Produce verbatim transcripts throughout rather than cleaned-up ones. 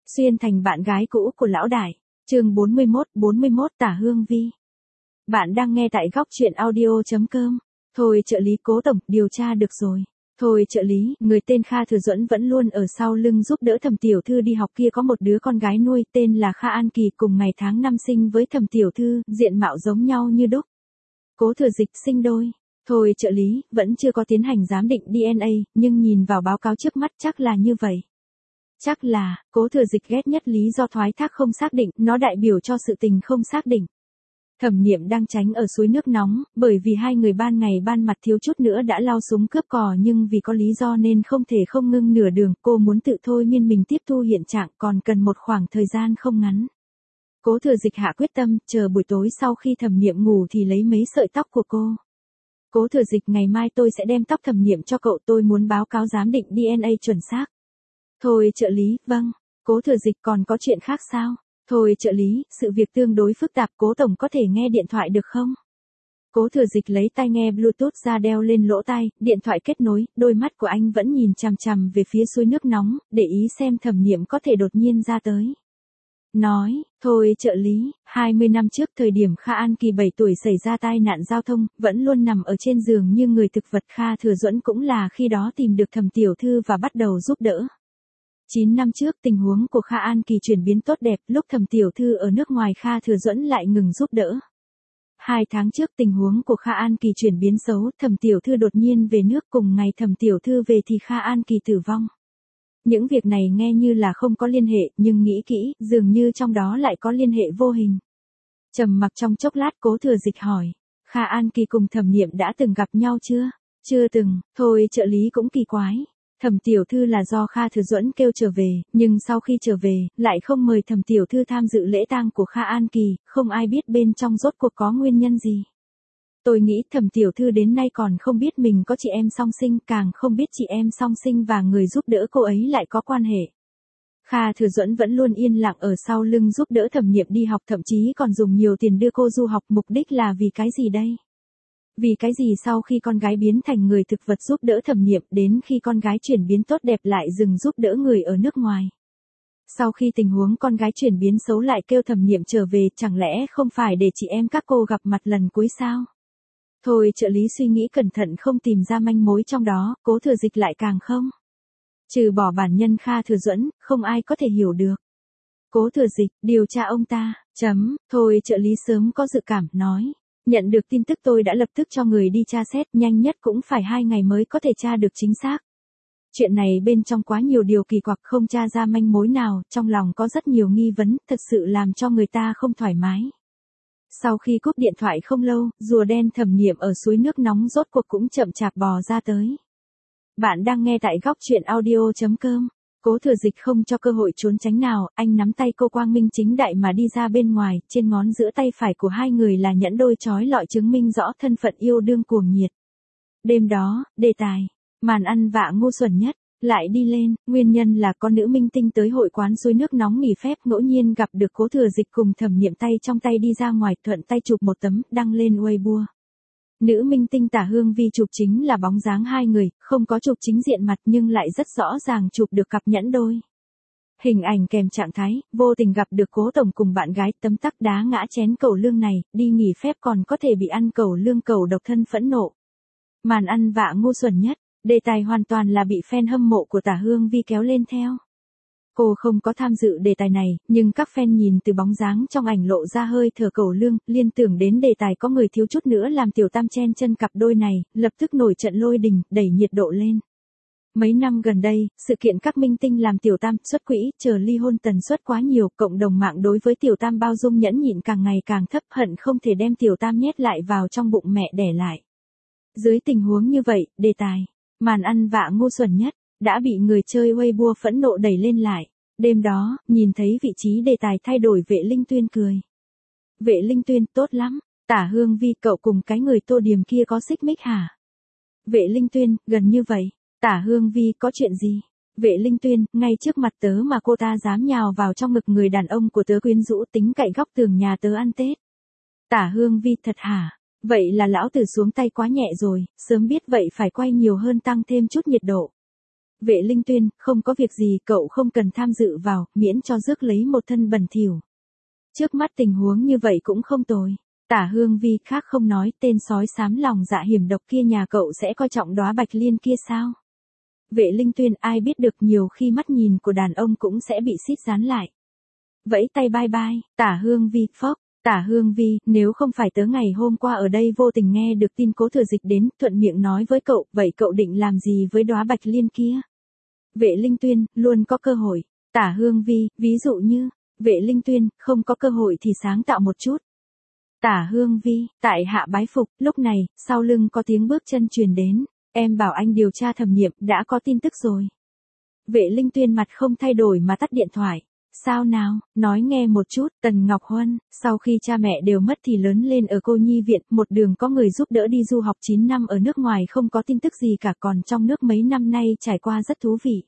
Xuyên thành bạn gái cũ của lão đại. Chương bốn mươi mốt, bốn mươi mốt Tả Hương Vi. Bạn đang nghe tại góc truyện audio chấm com. Thôi trợ lý Cố tổng, điều tra được rồi. Thôi trợ lý, người tên Kha Thừa Duẫn vẫn luôn ở sau lưng giúp đỡ Thẩm tiểu thư đi học kia có một đứa con gái nuôi tên là Kha An Kỳ cùng ngày tháng năm sinh với Thẩm tiểu thư, diện mạo giống nhau như đúc. Cố Thừa Dịch sinh đôi. Thôi trợ lý, vẫn chưa có tiến hành giám định đê en a, nhưng nhìn vào báo cáo trước mắt chắc là như vậy. Chắc là, Cố Thừa Dịch ghét nhất lý do thoái thác không xác định, nó đại biểu cho sự tình không xác định. Thẩm Niệm đang tránh ở suối nước nóng, bởi vì hai người ban ngày ban mặt thiếu chút nữa đã lao súng cướp cò nhưng vì có lý do nên không thể không ngưng nửa đường, cô muốn tự thôi miên mình tiếp thu hiện trạng còn cần một khoảng thời gian không ngắn. Cố Thừa Dịch hạ quyết tâm, chờ buổi tối sau khi Thẩm Niệm ngủ thì lấy mấy sợi tóc của cô. Cố Thừa Dịch, ngày mai tôi sẽ đem tóc Thẩm Niệm cho cậu, tôi muốn báo cáo giám định đê en a chuẩn xác. Thôi trợ lý, vâng. Cố Thừa Dịch, còn có chuyện khác sao? Thôi trợ lý, sự việc tương đối phức tạp, Cố tổng có thể nghe điện thoại được không? Cố Thừa Dịch lấy tai nghe Bluetooth ra đeo lên lỗ tai, điện thoại kết nối, đôi mắt của anh vẫn nhìn chằm chằm về phía suối nước nóng, để ý xem Thẩm Niệm có thể đột nhiên ra tới. Nói, thôi trợ lý, hai mươi năm trước thời điểm Kha An Kỳ bảy tuổi xảy ra tai nạn giao thông, vẫn luôn nằm ở trên giường như người thực vật, Kha Thừa Duẫn cũng là khi đó tìm được Thẩm tiểu thư và bắt đầu giúp đỡ. chín năm trước tình huống của Kha An Kỳ chuyển biến tốt đẹp, lúc Thẩm tiểu thư ở nước ngoài Kha Thừa Duẫn lại ngừng giúp đỡ. Hai tháng trước tình huống của Kha An Kỳ chuyển biến xấu, Thẩm tiểu thư đột nhiên về nước, cùng ngày Thẩm tiểu thư về thì Kha An Kỳ tử vong. Những việc này nghe như là không có liên hệ, nhưng nghĩ kỹ, dường như trong đó lại có liên hệ vô hình. Trầm mặc trong chốc lát, Cố Thừa Dịch hỏi, Kha An Kỳ cùng Thẩm Niệm đã từng gặp nhau chưa? Chưa từng. Thôi trợ lý cũng kỳ quái. Thẩm tiểu thư là do Kha Thừa Duẫn kêu trở về, nhưng sau khi trở về, lại không mời Thẩm tiểu thư tham dự lễ tang của Kha An Kỳ, không ai biết bên trong rốt cuộc có nguyên nhân gì. Tôi nghĩ Thẩm tiểu thư đến nay còn không biết mình có chị em song sinh, càng không biết chị em song sinh và người giúp đỡ cô ấy lại có quan hệ. Kha Thừa Duẫn vẫn luôn yên lặng ở sau lưng giúp đỡ Thẩm Niệm đi học, thậm chí còn dùng nhiều tiền đưa cô du học, mục đích là vì cái gì đây? Vì cái gì sau khi con gái biến thành người thực vật giúp đỡ Thẩm Niệm, đến khi con gái chuyển biến tốt đẹp lại dừng giúp đỡ người ở nước ngoài. Sau khi tình huống con gái chuyển biến xấu lại kêu Thẩm Niệm trở về, chẳng lẽ không phải để chị em các cô gặp mặt lần cuối sao? Thôi trợ lý suy nghĩ cẩn thận không tìm ra manh mối trong đó, Cố Thừa Dịch lại càng không. Trừ bỏ bản nhân Kha Thừa Duẫn, không ai có thể hiểu được. Cố Thừa Dịch, điều tra ông ta, chấm, thôi trợ lý sớm có dự cảm, nói. Nhận được tin tức tôi đã lập tức cho người đi tra xét, nhanh nhất cũng phải hai ngày mới có thể tra được chính xác. Chuyện này bên trong quá nhiều điều kỳ quặc, không tra ra manh mối nào, trong lòng có rất nhiều nghi vấn, thật sự làm cho người ta không thoải mái. Sau khi cúp điện thoại không lâu, rùa đen Thẩm Niệm ở suối nước nóng rốt cuộc cũng chậm chạp bò ra tới. Bạn đang nghe tại góc truyện audio chấm com. Cố Thừa Dịch không cho cơ hội trốn tránh nào, anh nắm tay cô quang minh chính đại mà đi ra bên ngoài, trên ngón giữa tay phải của hai người là nhẫn đôi chói lọi chứng minh rõ thân phận yêu đương cuồng nhiệt. Đêm đó, đề tài, màn ăn vạ ngu xuẩn nhất, lại đi lên, nguyên nhân là có nữ minh tinh tới hội quán suối nước nóng nghỉ phép, ngẫu nhiên gặp được Cố Thừa Dịch cùng Thẩm Niệm tay trong tay đi ra ngoài, thuận tay chụp một tấm, đăng lên Weibo. Nữ minh tinh Tả Hương Vi chụp chính là bóng dáng hai người, không có chụp chính diện mặt nhưng lại rất rõ ràng chụp được cặp nhẫn đôi. Hình ảnh kèm trạng thái, vô tình gặp được Cố tổng cùng bạn gái, tấm tắc đá ngã chén cẩu lương này, đi nghỉ phép còn có thể bị ăn cẩu lương, cẩu độc thân phẫn nộ. Màn ăn vạ ngu xuẩn nhất, đề tài hoàn toàn là bị fan hâm mộ của Tả Hương Vi kéo lên theo. Cô không có tham dự đề tài này, nhưng các fan nhìn từ bóng dáng trong ảnh lộ ra hơi thở cẩu lương, liên tưởng đến đề tài có người thiếu chút nữa làm tiểu tam chen chân cặp đôi này, lập tức nổi trận lôi đình, đẩy nhiệt độ lên. Mấy năm gần đây, sự kiện các minh tinh làm tiểu tam, xuất quỹ, chờ ly hôn tần suất quá nhiều, cộng đồng mạng đối với tiểu tam bao dung nhẫn nhịn càng ngày càng thấp, hận không thể đem tiểu tam nhét lại vào trong bụng mẹ đẻ lại. Dưới tình huống như vậy, đề tài, màn ăn vạ ngu xuẩn nhất, đã bị người chơi Weibo phẫn nộ đẩy lên lại. Đêm đó, nhìn thấy vị trí đề tài thay đổi, Vệ Linh Tuyên cười. Vệ Linh Tuyên, tốt lắm, Tả Hương Vi, cậu cùng cái người Tô Điềm kia có xích mích hả? Vệ Linh Tuyên, gần như vậy. Tả Hương Vi, có chuyện gì? Vệ Linh Tuyên, ngay trước mặt tớ mà cô ta dám nhào vào trong ngực người đàn ông của tớ, quyến rũ, tính cậy góc tường nhà tớ ăn Tết. Tả Hương Vi, thật hả? Vậy là lão tử xuống tay quá nhẹ rồi, sớm biết vậy phải quay nhiều hơn, tăng thêm chút nhiệt độ. Vệ Linh Tuyên, không có việc gì, cậu không cần tham dự vào, miễn cho rước lấy một thân bẩn thỉu. Trước mắt tình huống như vậy cũng không tồi. Tả Hương Vi, khác không nói, tên sói xám lòng dạ hiểm độc kia nhà cậu sẽ coi trọng đóa bạch liên kia sao? Vệ Linh Tuyên, ai biết được, nhiều khi mắt nhìn của đàn ông cũng sẽ bị xít dán lại. Vẫy tay bye bye. Tả Hương Vi, phốc. Tả Hương Vi, nếu không phải tớ ngày hôm qua ở đây vô tình nghe được tin Cố Thừa Dịch đến, thuận miệng nói với cậu, vậy cậu định làm gì với đóa bạch liên kia? Vệ Linh Tuyên, luôn có cơ hội. Tả Hương Vi, ví dụ như, Vệ Linh Tuyên, không có cơ hội thì sáng tạo một chút. Tả Hương Vi, tại hạ bái phục. Lúc này, sau lưng có tiếng bước chân truyền đến. Em bảo anh điều tra Thẩm Niệm, đã có tin tức rồi. Vệ Linh Tuyên mặt không thay đổi mà tắt điện thoại. Sao nào, nói nghe một chút. Tần Ngọc Huân, sau khi cha mẹ đều mất thì lớn lên ở cô nhi viện, một đường có người giúp đỡ đi du học chín năm ở nước ngoài, không có tin tức gì cả, còn trong nước mấy năm nay trải qua rất thú vị.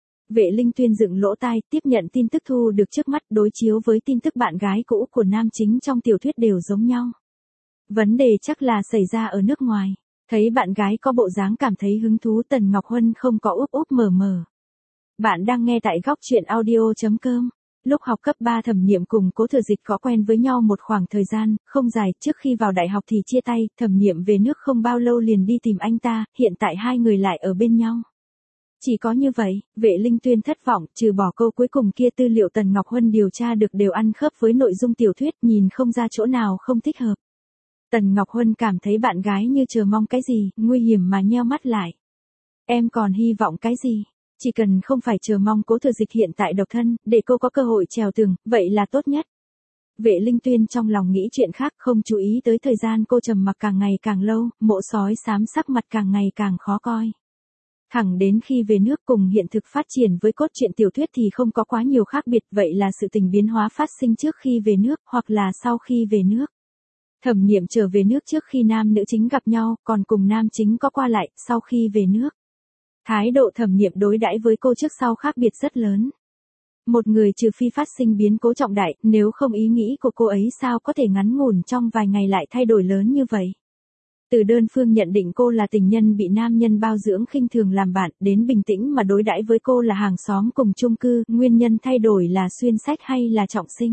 Vệ Linh Tuyên dựng lỗ tai, tiếp nhận tin tức thu được trước mắt, đối chiếu với tin tức bạn gái cũ của nam chính trong tiểu thuyết đều giống nhau. Vấn đề chắc là xảy ra ở nước ngoài. Thấy bạn gái có bộ dáng cảm thấy hứng thú, Tần Ngọc Huân không có úp úp mở mở. Bạn đang nghe tại góc truyện audio chấm com. Lúc học cấp ba Thẩm Niệm cùng Cố Thừa Dịch có quen với nhau một khoảng thời gian, không dài, trước khi vào đại học thì chia tay, Thẩm Niệm về nước không bao lâu liền đi tìm anh ta, hiện tại hai người lại ở bên nhau. Chỉ có như vậy, Vệ Linh Tuyên thất vọng, trừ bỏ câu cuối cùng kia, tư liệu Tần Ngọc Huân điều tra được đều ăn khớp với nội dung tiểu thuyết, nhìn không ra chỗ nào không thích hợp. Tần Ngọc Huân cảm thấy bạn gái như chờ mong cái gì, nguy hiểm mà nheo mắt lại. Em còn hy vọng cái gì? Chỉ cần không phải chờ mong Cố Thừa Dịch hiện tại độc thân, để cô có cơ hội trèo tường, vậy là tốt nhất. Vệ Linh Tuyên trong lòng nghĩ chuyện khác, không chú ý tới thời gian cô trầm mặc càng ngày càng lâu, mộ sói xám sắc mặt càng ngày càng khó coi. Thẳng đến khi về nước, cùng hiện thực phát triển với cốt truyện tiểu thuyết thì không có quá nhiều khác biệt, vậy là sự tình biến hóa phát sinh trước khi về nước, hoặc là sau khi về nước. Thẩm Niệm trở về nước trước khi nam nữ chính gặp nhau, còn cùng nam chính có qua lại, sau khi về nước. Thái độ Thẩm Niệm đối đãi với cô trước sau khác biệt rất lớn. Một người trừ phi phát sinh biến cố trọng đại, nếu không ý nghĩ của cô ấy sao có thể ngắn ngủn trong vài ngày lại thay đổi lớn như vậy. Từ đơn phương nhận định cô là tình nhân bị nam nhân bao dưỡng khinh thường làm bạn, đến bình tĩnh mà đối đãi với cô là hàng xóm cùng chung cư, nguyên nhân thay đổi là xuyên sách hay là trọng sinh.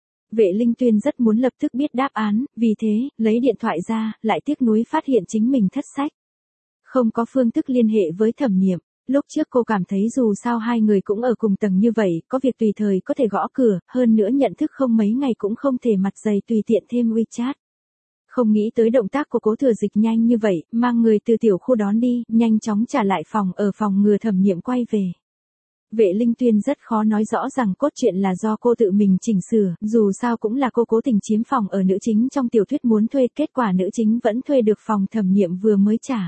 Vệ Linh Tuyên rất muốn lập tức biết đáp án, vì thế, lấy điện thoại ra, lại tiếc nuối phát hiện chính mình thất sách. Không có phương thức liên hệ với Thẩm Niệm. Lúc trước cô cảm thấy dù sao hai người cũng ở cùng tầng như vậy, có việc tùy thời có thể gõ cửa, hơn nữa nhận thức không mấy ngày cũng không thể mặt dày tùy tiện thêm WeChat. Không nghĩ tới động tác của Cố Thừa Dịch nhanh như vậy, mang người từ tiểu khu đón đi, nhanh chóng trả lại phòng, ở phòng ngừa Thẩm Niệm quay về. Vệ Linh Tuyên rất khó nói rõ rằng cốt truyện là do cô tự mình chỉnh sửa, dù sao cũng là cô cố tình chiếm phòng ở nữ chính trong tiểu thuyết muốn thuê, kết quả nữ chính vẫn thuê được phòng Thẩm Niệm vừa mới trả.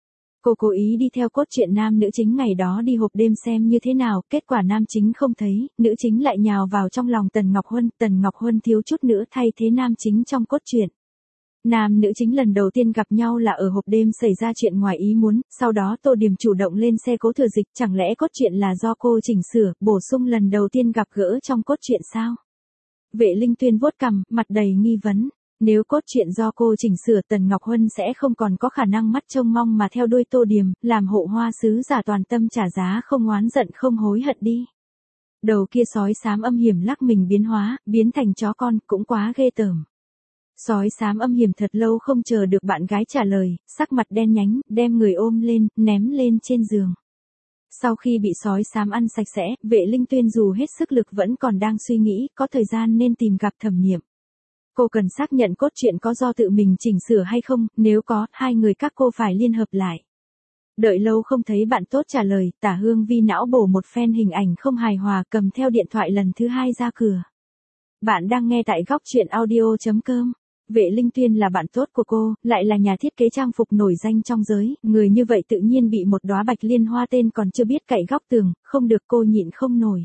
Cô cố ý đi theo cốt truyện nam nữ chính ngày đó đi hộp đêm xem như thế nào, kết quả nam chính không thấy, nữ chính lại nhào vào trong lòng Tần Ngọc Huân, Tần Ngọc Huân thiếu chút nữa thay thế nam chính trong cốt truyện. Nam nữ chính lần đầu tiên gặp nhau là ở hộp đêm xảy ra chuyện ngoài ý muốn, sau đó Tô Điềm chủ động lên xe Cố Thừa Dịch, chẳng lẽ cốt truyện là do cô chỉnh sửa, bổ sung lần đầu tiên gặp gỡ trong cốt truyện sao? Vệ Linh Tuyên vuốt cằm, mặt đầy nghi vấn. Nếu cốt truyện do cô chỉnh sửa, Tần Ngọc Huân sẽ không còn có khả năng mắt trông mong mà theo đuôi Tô Điềm, làm hộ hoa sứ giả toàn tâm trả giá, không oán giận không hối hận đi. Đầu kia sói xám âm hiểm lắc mình biến hóa, biến thành chó con, cũng quá ghê tởm. Sói xám âm hiểm thật lâu không chờ được bạn gái trả lời, sắc mặt đen nhánh, đem người ôm lên, ném lên trên giường. Sau khi bị sói xám ăn sạch sẽ, Vệ Linh Tuyên dù hết sức lực vẫn còn đang suy nghĩ, có thời gian nên tìm gặp Thẩm Niệm. Cô cần xác nhận cốt truyện có do tự mình chỉnh sửa hay không, nếu có, hai người các cô phải liên hợp lại. Đợi lâu không thấy bạn tốt trả lời, Tả Hương Vi não bổ một phen hình ảnh không hài hòa, cầm theo điện thoại lần thứ hai ra cửa. Bạn đang nghe tại góc truyện audio chấm com. Vệ Linh Tuyên là bạn tốt của cô, lại là nhà thiết kế trang phục nổi danh trong giới, người như vậy tự nhiên bị một đóa bạch liên hoa tên còn chưa biết cậy góc tường, không được, cô nhịn không nổi.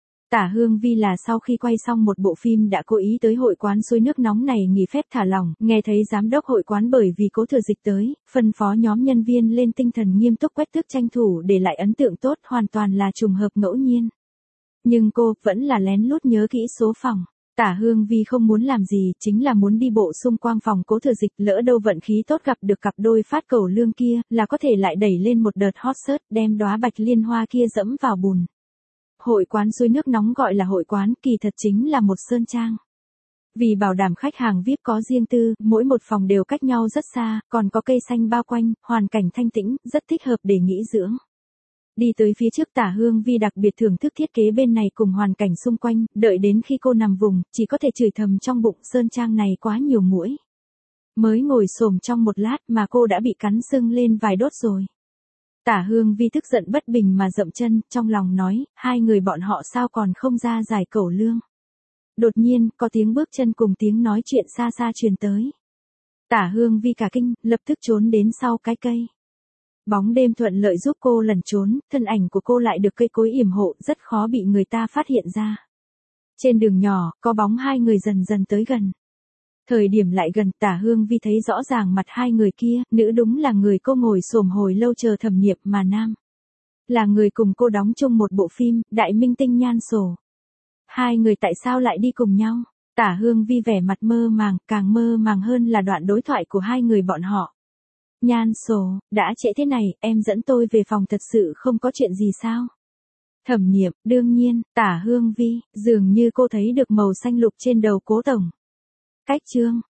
Tả Hương Vi là sau khi quay xong một bộ phim đã cố ý tới hội quán suối nước nóng này nghỉ phép thả lỏng, nghe thấy giám đốc hội quán bởi vì Cố Thừa Dịch tới, phân phó nhóm nhân viên lên tinh thần nghiêm túc quét tước tranh thủ để lại ấn tượng tốt, hoàn toàn là trùng hợp ngẫu nhiên. Nhưng cô vẫn là lén lút nhớ kỹ số phòng. Tả Hương Vi không muốn làm gì, chính là muốn đi bộ xung quanh phòng Cố Thừa Dịch, lỡ đâu vận khí tốt gặp được cặp đôi phát cẩu lương kia, là có thể lại đẩy lên một đợt hot search, đem đóa bạch liên hoa kia dẫm vào bùn. Hội quán suối nước nóng gọi là hội quán, kỳ thật chính là một sơn trang. Vì bảo đảm khách hàng vi ai pi có riêng tư, mỗi một phòng đều cách nhau rất xa, còn có cây xanh bao quanh, hoàn cảnh thanh tĩnh, rất thích hợp để nghỉ dưỡng. Đi tới phía trước, Tả Hương Vi đặc biệt thưởng thức thiết kế bên này cùng hoàn cảnh xung quanh, đợi đến khi cô nằm vùng, chỉ có thể chửi thầm trong bụng, sơn trang này quá nhiều muỗi. Mới ngồi xổm trong một lát mà cô đã bị cắn sưng lên vài đốt rồi. Tả Hương Vi tức giận bất bình mà dậm chân, trong lòng nói, hai người bọn họ sao còn không ra giải cẩu lương. Đột nhiên, có tiếng bước chân cùng tiếng nói chuyện xa xa truyền tới. Tả Hương Vi cả kinh, lập tức trốn đến sau cái cây. Bóng đêm thuận lợi giúp cô lẩn trốn, thân ảnh của cô lại được cây cối yểm hộ, rất khó bị người ta phát hiện ra. Trên đường nhỏ, có bóng hai người dần dần tới gần. Thời điểm lại gần, Tả Hương Vi thấy rõ ràng mặt hai người kia, nữ đúng là người cô ngồi xổm hồi lâu chờ Thẩm Niệm, mà nam là người cùng cô đóng chung một bộ phim, đại minh tinh Nhan Sổ. Hai người tại sao lại đi cùng nhau? Tả Hương Vi vẻ mặt mơ màng, càng mơ màng hơn là đoạn đối thoại của hai người bọn họ. Nhan Sổ, đã trễ thế này, em dẫn tôi về phòng, thật sự không có chuyện gì sao? Thẩm Niệm, đương nhiên. Tả Hương Vi, dường như cô thấy được màu xanh lục trên đầu Cố tổng. Cách chương